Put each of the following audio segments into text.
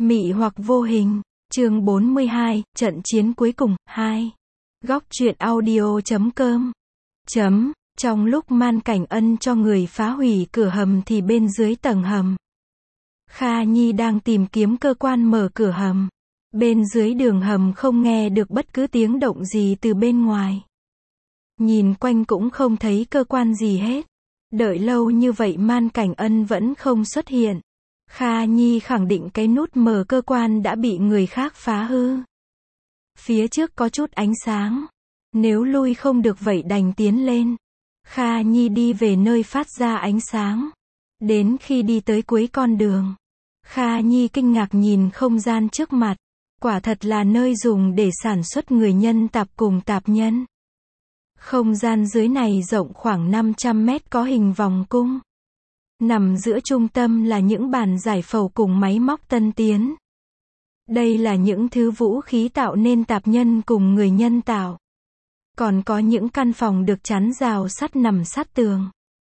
Mị hoặc vô hình, chương 42, trận chiến cuối cùng, 2. Góc truyện audio.com. Trong lúc Man Cảnh Ân cho người phá hủy cửa hầm thì bên dưới tầng hầm, Kha Nhi đang tìm kiếm cơ quan mở cửa hầm. Bên dưới đường hầm không nghe được bất cứ tiếng động gì từ bên ngoài. Nhìn quanh cũng không thấy cơ quan gì hết. Đợi lâu như vậy Man Cảnh Ân vẫn không xuất hiện. Kha Nhi khẳng định cái nút mở cơ quan đã bị người khác phá hư. Phía trước có chút ánh sáng. Nếu lui không được vậy đành tiến lên. Kha Nhi đi về nơi phát ra ánh sáng. Đến khi đi tới cuối con đường, Kha Nhi kinh ngạc nhìn không gian trước mặt. Quả thật là nơi dùng để sản xuất người nhân tạp cùng tạp nhân. Không gian dưới này rộng khoảng 500 mét, có hình vòng cung. Nằm giữa trung tâm là những bàn giải phẫu cùng máy móc tân tiến. Đây là những thứ vũ khí tạo nên tạp nhân cùng người nhân tạo. Còn có những căn phòng được chắn rào sắt nằm sát tường.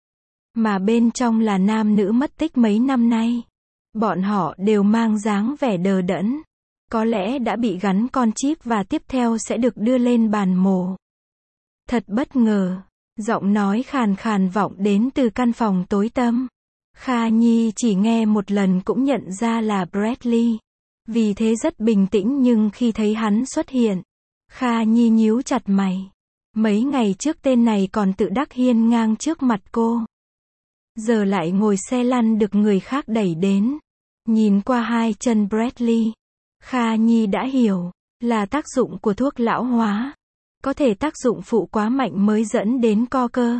Mà bên trong là nam nữ mất tích mấy năm nay. Bọn họ đều mang dáng vẻ đờ đẫn. Có lẽ đã bị gắn con chip và tiếp theo sẽ được đưa lên bàn mổ. Thật bất ngờ, giọng nói khàn khàn vọng đến từ căn phòng tối tăm. Kha Nhi chỉ nghe một lần cũng nhận ra là Bradley. Vì thế rất bình tĩnh, nhưng khi thấy hắn xuất hiện, Kha Nhi nhíu chặt mày. Mấy ngày trước tên này còn tự đắc hiên ngang trước mặt cô. Giờ lại ngồi xe lăn được người khác đẩy đến. Nhìn qua hai chân Bradley, Kha Nhi đã hiểu, là tác dụng của thuốc lão hóa. Có thể tác dụng phụ quá mạnh mới dẫn đến co cơ.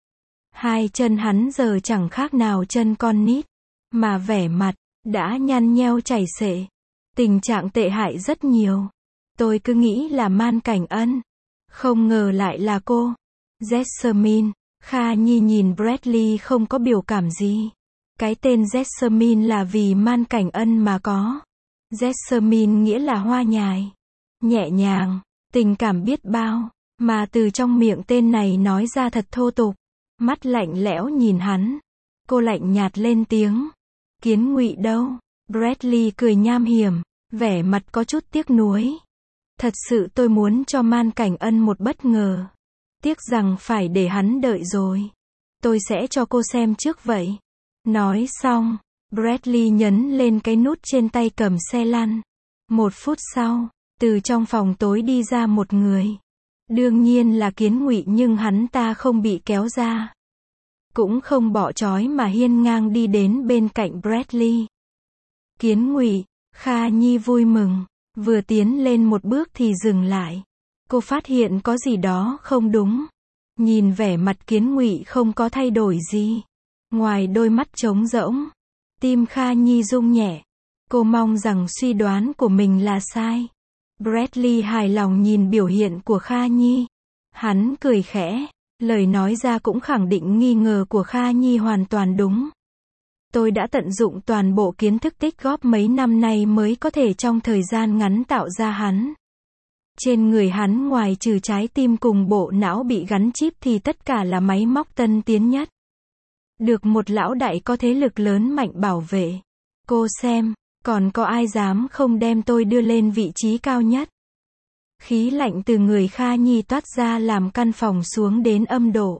Hai chân hắn giờ chẳng khác nào chân con nít, mà vẻ mặt đã nhăn nheo chảy xệ. Tình trạng tệ hại rất nhiều. Tôi cứ nghĩ là Man Cảnh Ân, không ngờ lại là cô, Jessamine. Kha Nhi nhìn Bradley không có biểu cảm gì. Cái tên Jessamine là vì Man Cảnh Ân mà có. Jessamine nghĩa là hoa nhài, nhẹ nhàng, tình cảm biết bao. Mà từ trong miệng tên này nói ra thật thô tục. Mắt lạnh lẽo nhìn hắn. Cô lạnh nhạt lên tiếng. Kiến Ngụy đâu? Bradley cười nham hiểm, vẻ mặt có chút tiếc nuối. Thật sự tôi muốn cho Man Cảnh Ân một bất ngờ. Tiếc rằng phải để hắn đợi rồi. Tôi sẽ cho cô xem trước vậy. Nói xong, Bradley nhấn lên cái nút trên tay cầm xe lăn. 1 phút sau, từ trong phòng tối đi ra một người. Đương nhiên là Kiến Ngụy, nhưng hắn ta không bị kéo ra. Cũng không bỏ trói mà hiên ngang đi đến bên cạnh Bradley. Kiến Ngụy, Kha Nhi vui mừng. Vừa tiến lên một bước thì dừng lại. Cô phát hiện có gì đó không đúng. Nhìn vẻ mặt Kiến Ngụy không có thay đổi gì. Ngoài đôi mắt trống rỗng, tim Kha Nhi rung nhẹ. Cô mong rằng suy đoán của mình là sai. Bradley hài lòng nhìn biểu hiện của Kha Nhi. Hắn cười khẽ, lời nói ra cũng khẳng định nghi ngờ của Kha Nhi hoàn toàn đúng. Tôi đã tận dụng toàn bộ kiến thức tích góp mấy năm nay mới có thể trong thời gian ngắn tạo ra hắn. Trên người hắn ngoài trừ trái tim cùng bộ não bị gắn chip thì tất cả là máy móc tân tiến nhất. Được một lão đại có thế lực lớn mạnh bảo vệ. Cô xem, còn có ai dám không đem tôi đưa lên vị trí cao nhất? Khí lạnh từ người Kha Nhi toát ra làm căn phòng xuống đến âm độ.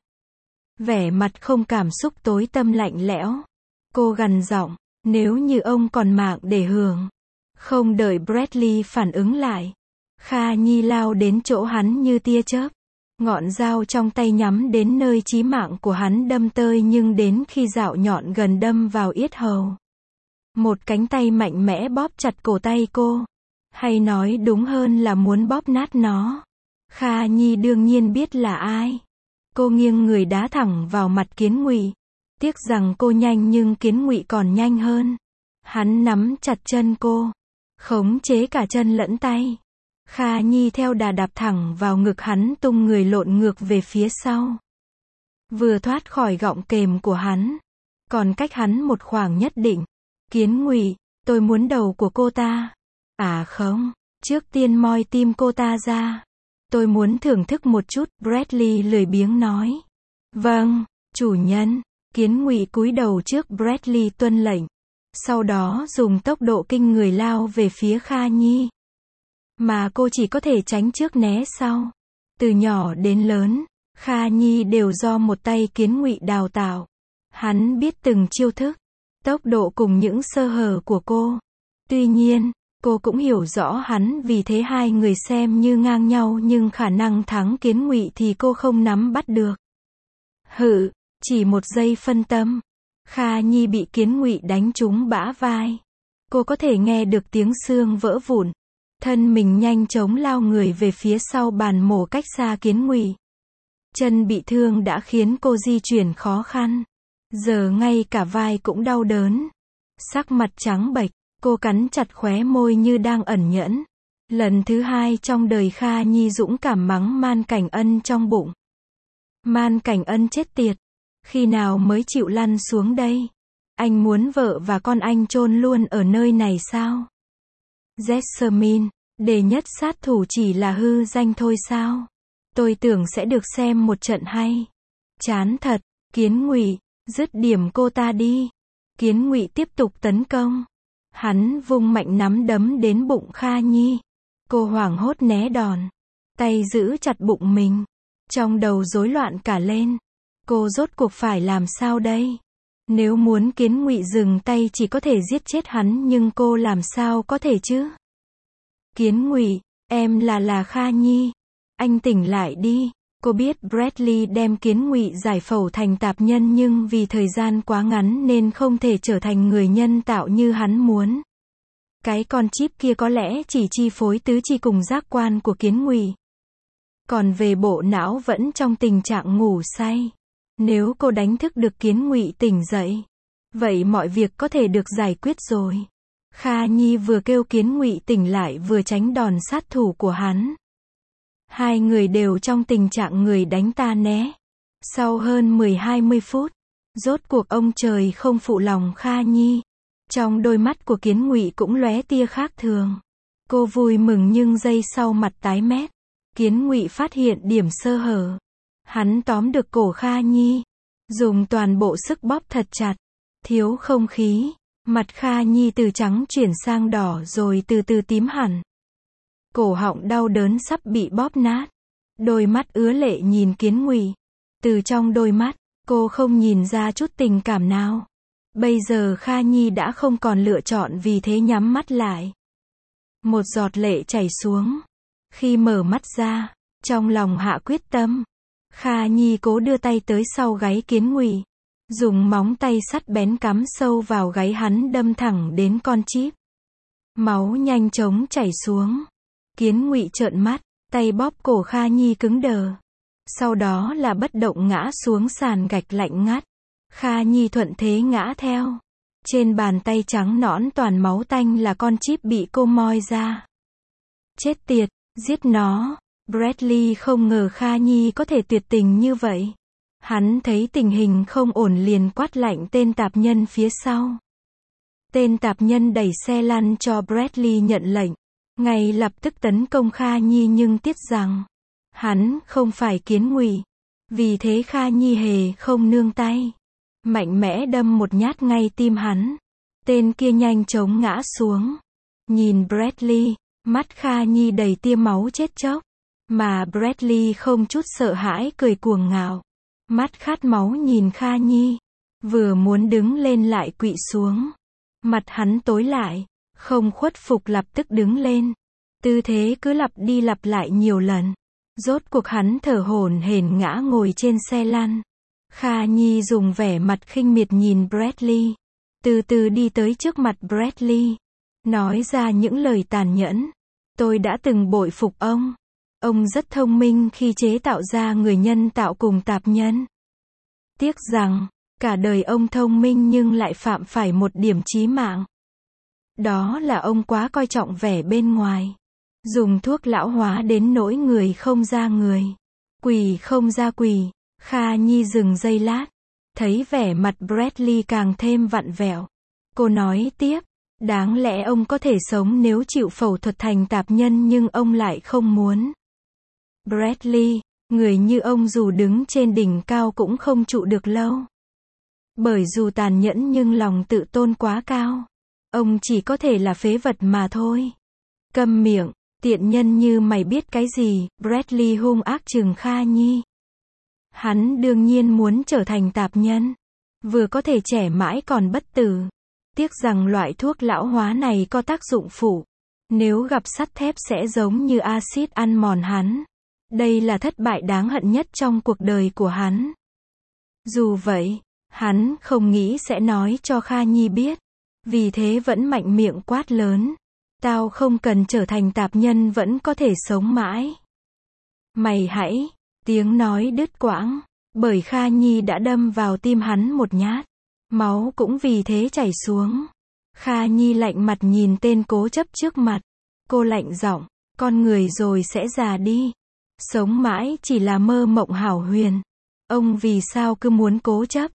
Vẻ mặt không cảm xúc tối tăm lạnh lẽo. Cô gằn giọng, nếu như ông còn mạng để hưởng. Không đợi Bradley phản ứng lại, Kha Nhi lao đến chỗ hắn như tia chớp. Ngọn dao trong tay nhắm đến nơi chí mạng của hắn đâm tơi, nhưng đến khi dạo nhọn gần đâm vào yết hầu, một cánh tay mạnh mẽ bóp chặt cổ tay cô. Hay nói đúng hơn là muốn bóp nát nó. Kha Nhi đương nhiên biết là ai. Cô nghiêng người đá thẳng vào mặt Kiến Ngụy. Tiếc rằng cô nhanh nhưng Kiến Ngụy còn nhanh hơn. Hắn nắm chặt chân cô, khống chế cả chân lẫn tay. Kha Nhi theo đà đạp thẳng vào ngực hắn, tung người lộn ngược về phía sau. Vừa thoát khỏi gọng kềm của hắn, còn cách hắn một khoảng nhất định. Kiến Ngụy, tôi muốn đầu của cô ta. À không, trước tiên moi tim cô ta ra. Tôi muốn thưởng thức một chút, Bradley lười biếng nói. Vâng, chủ nhân. Kiến Ngụy cúi đầu trước Bradley tuân lệnh. sau đó dùng tốc độ kinh người lao về phía Kha Nhi. Mà cô chỉ có thể tránh trước né sau. Từ nhỏ đến lớn, Kha Nhi đều do một tay Kiến Ngụy đào tạo. Hắn biết từng chiêu thức, tốc độ cùng những sơ hở của cô. Tuy nhiên, cô cũng hiểu rõ hắn, vì thế hai người xem như ngang nhau, nhưng khả năng thắng Kiến Ngụy thì cô không nắm bắt được. Chỉ một giây phân tâm, Kha Nhi bị Kiến Ngụy đánh trúng bả vai. Cô có thể nghe được tiếng xương vỡ vụn. Thân mình nhanh chóng lao người về phía sau bàn mổ cách xa Kiến Ngụy. Chân bị thương đã khiến cô di chuyển khó khăn. Giờ ngay cả vai cũng đau đớn. Sắc mặt trắng bệch, cô cắn chặt khóe môi như đang ẩn nhẫn. Lần thứ hai trong đời Kha Nhi dũng cảm mắng Man Cảnh Ân trong bụng. Man Cảnh Ân chết tiệt. Khi nào mới chịu lăn xuống đây? Anh muốn vợ và con anh chôn luôn ở nơi này sao? Jessamine, đệ nhất sát thủ chỉ là hư danh thôi sao? Tôi tưởng sẽ được xem một trận hay. Chán thật, Kiến Ngụy, dứt điểm cô ta đi. Kiến Ngụy tiếp tục tấn công. Hắn vung mạnh nắm đấm đến bụng Kha Nhi. Cô hoảng hốt né đòn. Tay giữ chặt bụng mình. Trong đầu rối loạn cả lên. Cô rốt cuộc phải làm sao đây? Nếu muốn Kiến Ngụy dừng tay chỉ có thể giết chết hắn, nhưng cô làm sao có thể chứ? Kiến Ngụy, em là Kha Nhi. Anh tỉnh lại đi. Cô biết Bradley đem Kiến Ngụy giải phẫu thành tạp nhân, nhưng vì thời gian quá ngắn nên không thể trở thành người nhân tạo như hắn muốn. Cái con chip kia có lẽ chỉ chi phối tứ chi cùng giác quan của Kiến Ngụy. Còn về bộ não vẫn trong tình trạng ngủ say. Nếu cô đánh thức được Kiến Ngụy tỉnh dậy, vậy mọi việc có thể được giải quyết rồi. Kha Nhi vừa kêu Kiến Ngụy tỉnh lại vừa tránh đòn sát thủ của hắn. Hai người đều trong tình trạng người đánh ta né. Sau hơn 10-20 phút, rốt cuộc ông trời không phụ lòng Kha Nhi. Trong đôi mắt của Kiến Ngụy cũng lóe tia khác thường. Cô vui mừng nhưng giây sau mặt tái mét. Kiến Ngụy phát hiện điểm sơ hở. Hắn tóm được cổ Kha Nhi, dùng toàn bộ sức bóp thật chặt. Thiếu không khí, mặt Kha Nhi từ trắng chuyển sang đỏ rồi từ từ tím hẳn. Cổ họng đau đớn sắp bị bóp nát. Đôi mắt ứa lệ nhìn Kiến Ngụy. Từ trong đôi mắt, cô không nhìn ra chút tình cảm nào. Bây giờ Kha Nhi đã không còn lựa chọn, vì thế nhắm mắt lại. Một giọt lệ chảy xuống. Khi mở mắt ra, trong lòng hạ quyết tâm, Kha Nhi cố đưa tay tới sau gáy Kiến Ngụy, dùng móng tay sắt bén cắm sâu vào gáy hắn, đâm thẳng đến con chip. Máu nhanh chóng chảy xuống. Kiến Ngụy trợn mắt, tay bóp cổ Kha Nhi cứng đờ. Sau đó là bất động ngã xuống sàn gạch lạnh ngắt. Kha Nhi thuận thế ngã theo. Trên bàn tay trắng nõn toàn máu tanh là con chip bị cô moi ra. Chết tiệt, giết nó. Bradley không ngờ Kha Nhi có thể tuyệt tình như vậy. Hắn thấy tình hình không ổn liền quát lạnh tên tạp nhân phía sau. Tên tạp nhân đẩy xe lăn cho Bradley nhận lệnh. Ngay lập tức tấn công Kha Nhi, nhưng tiếc rằng hắn không phải Kiến Ngụy. Vì thế Kha Nhi hề không nương tay. Mạnh mẽ đâm một nhát ngay tim hắn. Tên kia nhanh chóng ngã xuống. Nhìn Bradley, mắt Kha Nhi đầy tia máu chết chóc. Mà Bradley không chút sợ hãi cười cuồng ngạo. Mắt khát máu nhìn Kha Nhi. Vừa muốn đứng lên lại quỵ xuống. Mặt hắn tối lại. Không khuất phục lập tức đứng lên. Tư thế cứ lặp đi lặp lại nhiều lần. Rốt cuộc hắn thở hổn hển ngã ngồi trên xe lăn. Kha Nhi dùng vẻ mặt khinh miệt nhìn Bradley. Từ từ đi tới trước mặt Bradley. Nói ra những lời tàn nhẫn. Tôi đã từng bội phục ông. Ông rất thông minh khi chế tạo ra người nhân tạo cùng tạp nhân. Tiếc rằng, cả đời ông thông minh nhưng lại phạm phải một điểm chí mạng. Đó là ông quá coi trọng vẻ bên ngoài. Dùng thuốc lão hóa đến nỗi người không ra người. Quỷ không ra quỷ. Kha Nhi dừng giây lát. Thấy vẻ mặt Bradley càng thêm vặn vẹo. Cô nói tiếp. Đáng lẽ ông có thể sống nếu chịu phẫu thuật thành tạp nhân, nhưng ông lại không muốn. Bradley, người như ông dù đứng trên đỉnh cao cũng không trụ được lâu. Bởi dù tàn nhẫn nhưng lòng tự tôn quá cao. Ông chỉ có thể là phế vật mà thôi. Câm miệng, tiện nhân như mày biết cái gì, Bradley hung ác trừng Kha Nhi. Hắn đương nhiên muốn trở thành tạp nhân. Vừa có thể trẻ mãi còn bất tử. Tiếc rằng loại thuốc lão hóa này có tác dụng phụ. Nếu gặp sắt thép sẽ giống như axit ăn mòn hắn. Đây là thất bại đáng hận nhất trong cuộc đời của hắn. Dù vậy, hắn không nghĩ sẽ nói cho Kha Nhi biết. Vì thế vẫn mạnh miệng quát lớn. Tao không cần trở thành tạp nhân vẫn có thể sống mãi. Mày hãy, tiếng nói đứt quãng. Bởi Kha Nhi đã đâm vào tim hắn một nhát. Máu cũng vì thế chảy xuống. Kha Nhi lạnh mặt nhìn tên cố chấp trước mặt. Cô lạnh giọng, con người rồi sẽ già đi. Sống mãi chỉ là mơ mộng hão huyền. Ông vì sao cứ muốn cố chấp?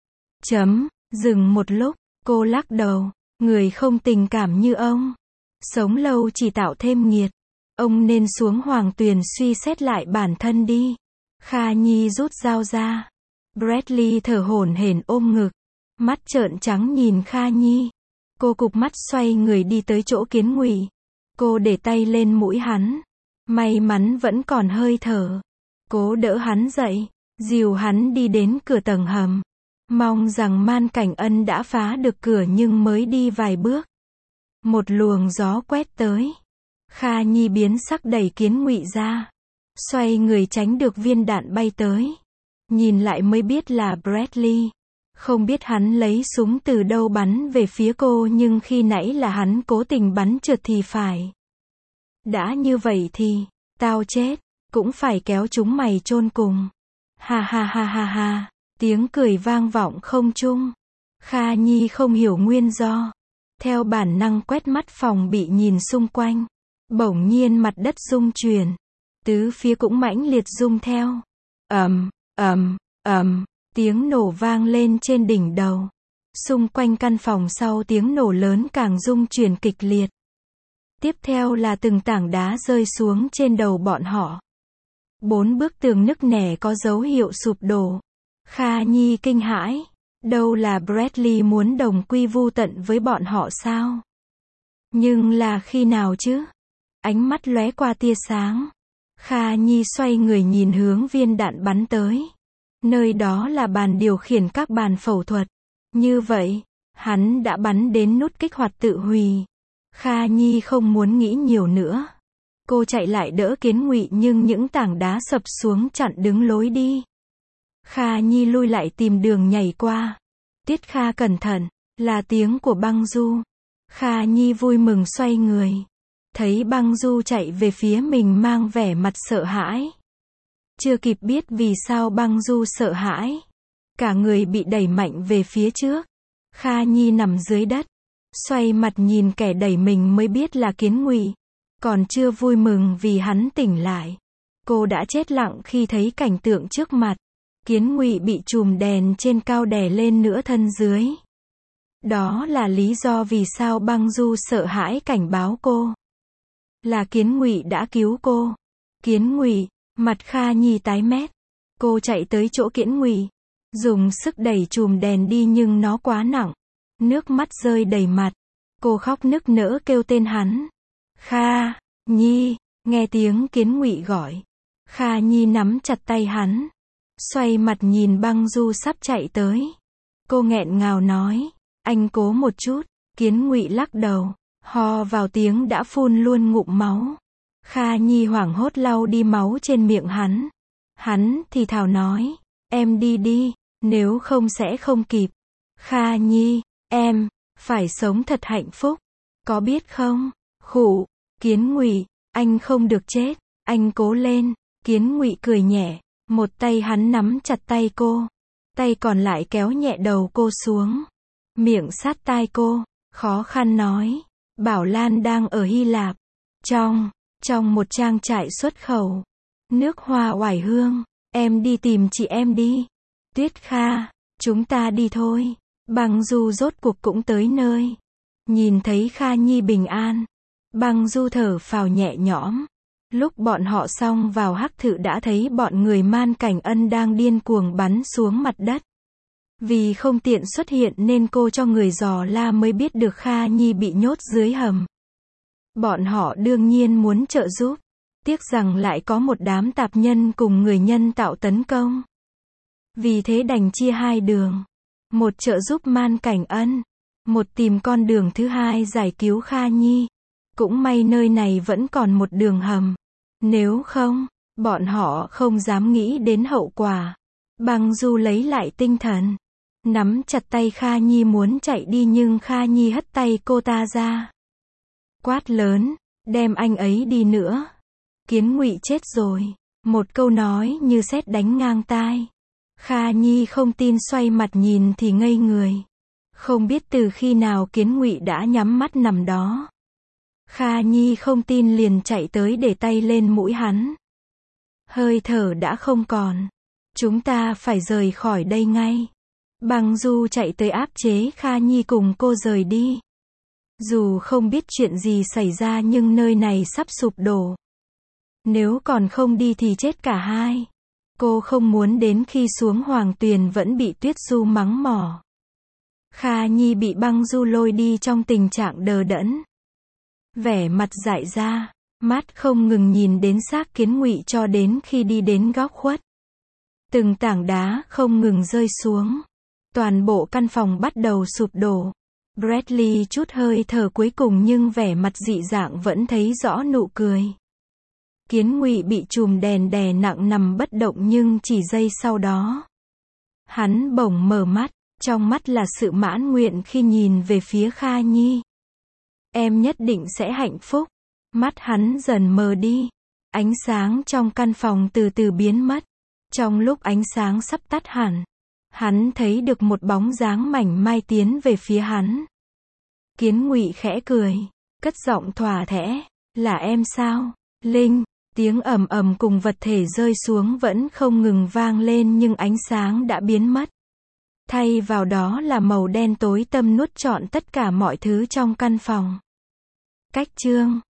Dừng một lúc, cô lắc đầu. Người không tình cảm như ông. Sống lâu chỉ tạo thêm nghiệt. Ông nên xuống hoàng tuyền suy xét lại bản thân đi. Kha Nhi rút dao ra. Bradley thở hổn hển ôm ngực. Mắt trợn trắng nhìn Kha Nhi. Cô cụp mắt xoay người đi tới chỗ Kiến Ngụy. Cô để tay lên mũi hắn. May mắn vẫn còn hơi thở. Cố đỡ hắn dậy. Dìu hắn đi đến cửa tầng hầm. Mong rằng Man Cảnh Ân đã phá được cửa nhưng mới đi vài bước. Một luồng gió quét tới. Kha Nhi biến sắc đẩy Kiến Ngụy ra. Xoay người tránh được viên đạn bay tới. Nhìn lại mới biết là Bradley. Không biết hắn lấy súng từ đâu bắn về phía cô nhưng khi nãy là hắn cố tình bắn trượt thì phải. Đã như vậy thì, tao chết, cũng phải kéo chúng mày chôn cùng. Ha ha ha ha ha, tiếng cười vang vọng không trung. Kha Nhi không hiểu nguyên do. Theo bản năng quét mắt phòng bị nhìn xung quanh. Bỗng nhiên mặt đất rung chuyển. Tứ phía cũng mãnh liệt rung theo. Tiếng nổ vang lên trên đỉnh đầu. Xung quanh căn phòng sau tiếng nổ lớn càng rung chuyển kịch liệt. Tiếp theo là từng tảng đá rơi xuống trên đầu bọn họ. 4 bức tường nứt nẻ có dấu hiệu sụp đổ. Kha Nhi kinh hãi. Đâu là Bradley muốn đồng quy vu tận với bọn họ sao? Nhưng là khi nào chứ? Ánh mắt lóe qua tia sáng. Kha Nhi xoay người nhìn hướng viên đạn bắn tới. Nơi đó là bàn điều khiển các bàn phẫu thuật. Như vậy, hắn đã bắn đến nút kích hoạt tự hủy. Kha Nhi không muốn nghĩ nhiều nữa. Cô chạy lại đỡ Kiến Ngụy nhưng những tảng đá sập xuống chặn đứng lối đi. Kha Nhi lui lại tìm đường nhảy qua. Tiết Kha cẩn thận, là tiếng của Băng Du. Kha Nhi vui mừng xoay người. Thấy Băng Du chạy về phía mình mang vẻ mặt sợ hãi. Chưa kịp biết vì sao Băng Du sợ hãi. Cả người bị đẩy mạnh về phía trước. Kha Nhi nằm dưới đất. Xoay mặt nhìn kẻ đẩy mình mới biết là Kiến Ngụy. Còn chưa vui mừng vì hắn tỉnh lại. Cô đã chết lặng khi thấy cảnh tượng trước mặt. Kiến Ngụy bị chùm đèn trên cao đè lên nửa thân dưới. Đó là lý do vì sao Băng Du sợ hãi cảnh báo cô. Là Kiến Ngụy đã cứu cô. Kiến Ngụy, mặt Kha Nhi tái mét. Cô chạy tới chỗ Kiến Ngụy. Dùng sức đẩy chùm đèn đi nhưng nó quá nặng. Nước mắt rơi đầy mặt. Cô khóc nức nở kêu tên hắn. Kha Nhi, nghe tiếng Kiến Ngụy gọi. Kha Nhi nắm chặt tay hắn. Xoay mặt nhìn Băng Du sắp chạy tới. Cô nghẹn ngào nói. Anh cố một chút. Kiến Ngụy lắc đầu. Ho vào tiếng đã phun luôn ngụm máu. Kha Nhi hoảng hốt lau đi máu trên miệng hắn. Hắn thì thào nói. Em đi đi, nếu không sẽ không kịp. Kha Nhi, em, phải sống thật hạnh phúc. Có biết không? Khụ. Kiến Ngụy, anh không được chết. Anh cố lên. Kiến Ngụy cười nhẹ. Một tay hắn nắm chặt tay cô. Tay còn lại kéo nhẹ đầu cô xuống. Miệng sát tai cô. Khó khăn nói. Bảo Lan đang ở Hy Lạp. Trong một trang trại xuất khẩu. Nước hoa oải hương. Em đi tìm chị em đi. Tuyết Kha, chúng ta đi thôi. Băng Du rốt cuộc cũng tới nơi. Nhìn thấy Kha Nhi bình an. Băng Du thở phào nhẹ nhõm. Lúc bọn họ xông vào hắc thự đã thấy bọn người Man Cảnh Ân đang điên cuồng bắn xuống mặt đất. Vì không tiện xuất hiện nên cô cho người dò la mới biết được Kha Nhi bị nhốt dưới hầm. Bọn họ đương nhiên muốn trợ giúp. Tiếc rằng lại có một đám tạp nhân cùng người nhân tạo tấn công. Vì thế đành chia hai đường. Một trợ giúp Man Cảnh Ân. Một tìm con đường thứ hai giải cứu Kha Nhi. Cũng may nơi này vẫn còn một đường hầm. Nếu không, bọn họ không dám nghĩ đến hậu quả. Băng Du lấy lại tinh thần. Nắm chặt tay Kha Nhi muốn chạy đi nhưng Kha Nhi hất tay cô ta ra. Quát lớn, đem anh ấy đi nữa. Kiến Ngụy chết rồi. Một câu nói như sét đánh ngang tai. Kha Nhi không tin xoay mặt nhìn thì ngây người. Không biết từ khi nào Kiến Ngụy đã nhắm mắt nằm đó. Kha Nhi không tin liền chạy tới để tay lên mũi hắn. Hơi thở đã không còn. Chúng ta phải rời khỏi đây ngay. Băng Du chạy tới áp chế Kha Nhi cùng cô rời đi. Dù không biết chuyện gì xảy ra nhưng nơi này sắp sụp đổ. Nếu còn không đi thì chết cả hai. Cô không muốn đến khi xuống Hoàng Tuyền vẫn bị Tuyết Du mắng mỏ. Kha Nhi bị Băng Du lôi đi trong tình trạng đờ đẫn. Vẻ mặt dại ra, mắt không ngừng nhìn đến xác Kiến Ngụy cho đến khi đi đến góc khuất. Từng tảng đá không ngừng rơi xuống. Toàn bộ căn phòng bắt đầu sụp đổ. Bradley chút hơi thở cuối cùng nhưng vẻ mặt dị dạng vẫn thấy rõ nụ cười. Kiến Ngụy bị chùm đèn đè nặng nằm bất động nhưng chỉ giây sau đó. Hắn bỗng mở mắt, trong mắt là sự mãn nguyện khi nhìn về phía Kha Nhi. Em nhất định sẽ hạnh phúc. Mắt hắn dần mờ đi. Ánh sáng trong căn phòng từ từ biến mất. Trong lúc ánh sáng sắp tắt hẳn, hắn thấy được một bóng dáng mảnh mai tiến về phía hắn. Kiến Ngụy khẽ cười, cất giọng thỏa thẽ, là em sao, Linh? Tiếng ầm ầm cùng vật thể rơi xuống vẫn không ngừng vang lên nhưng ánh sáng đã biến mất. Thay vào đó là màu đen tối tăm nuốt trọn tất cả mọi thứ trong căn phòng. Cách chương